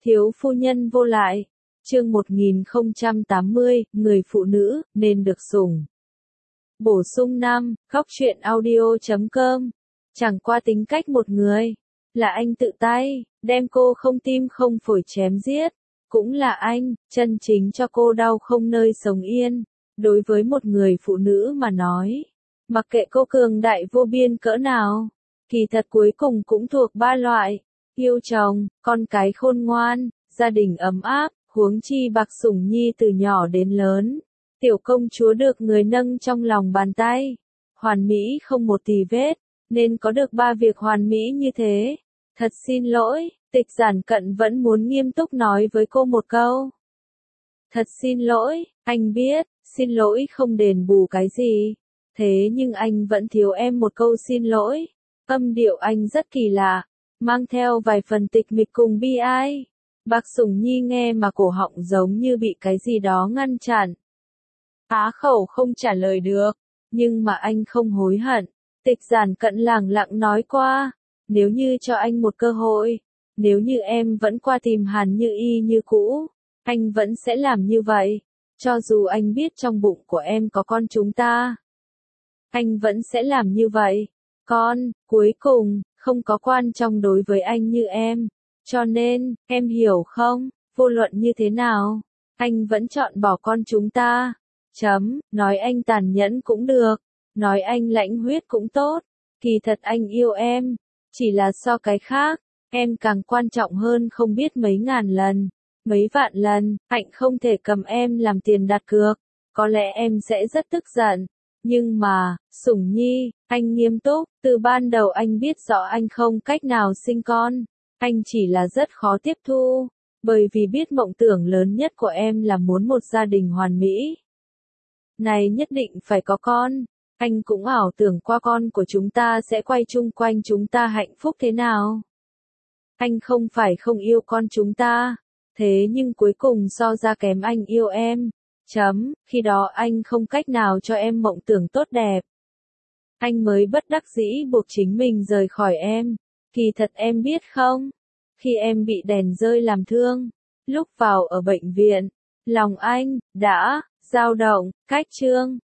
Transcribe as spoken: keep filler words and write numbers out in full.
Thiếu phu nhân vô lại. Chương một nghìn không trăm tám mươi, người phụ nữ nên được sủng. Bổ sung năm, góc truyện audio chấm com. Chẳng qua tính cách một người, là anh tự tay đem cô không tim không phổi chém giết, cũng là anh chân chính cho cô đau không nơi sống yên. Đối với một người phụ nữ mà nói, mặc kệ cô cường đại vô biên cỡ nào, kỳ thật cuối cùng cũng thuộc ba loại: yêu chồng, con cái khôn ngoan, gia đình ấm áp. Huống chi Bạc Sủng Nhi từ nhỏ đến lớn, tiểu công chúa được người nâng trong lòng bàn tay, hoàn mỹ không một tì vết, nên có được ba việc hoàn mỹ như thế. Thật xin lỗi, Tịch Giản Cận vẫn muốn nghiêm túc nói với cô một câu. Thật xin lỗi, anh biết, xin lỗi không đền bù cái gì, thế nhưng anh vẫn thiếu em một câu xin lỗi. Âm điệu anh rất kỳ lạ, mang theo vài phần tịch mịch cùng bi ai. Bạc Sủng Nhi nghe mà cổ họng giống như bị cái gì đó ngăn chặn. Á khẩu không trả lời được, nhưng mà anh không hối hận. Tịch Giản Cận lẳng lặng nói qua, nếu như cho anh một cơ hội, nếu như em vẫn qua tìm Hàn Như Y như cũ, anh vẫn sẽ làm như vậy. Cho dù anh biết trong bụng của em có con chúng ta, anh vẫn sẽ làm như vậy. Con, cuối cùng, không có quan trọng đối với anh như em. Cho nên, em hiểu không, vô luận như thế nào, anh vẫn chọn bỏ con chúng ta. Chấm, nói anh tàn nhẫn cũng được, nói anh lãnh huyết cũng tốt, kỳ thật anh yêu em, chỉ là so cái khác, em càng quan trọng hơn không biết mấy ngàn lần, mấy vạn lần. Hạnh không thể cầm em làm tiền đặt cược, có lẽ em sẽ rất tức giận, nhưng mà, Sủng Nhi, anh nghiêm túc, từ ban đầu anh biết rõ anh không cách nào sinh con. Anh chỉ là rất khó tiếp thu, bởi vì biết mộng tưởng lớn nhất của em là muốn một gia đình hoàn mỹ. Này nhất định phải có con, anh cũng ảo tưởng qua con của chúng ta sẽ quay chung quanh chúng ta hạnh phúc thế nào. Anh không phải không yêu con chúng ta, thế nhưng cuối cùng so ra kém anh yêu em. Chấm, khi đó anh không cách nào cho em mộng tưởng tốt đẹp. Anh mới bất đắc dĩ buộc chính mình rời khỏi em. Kỳ thật em biết không, khi em bị đèn rơi làm thương, lúc vào ở bệnh viện, lòng anh đã dao động, cách trương,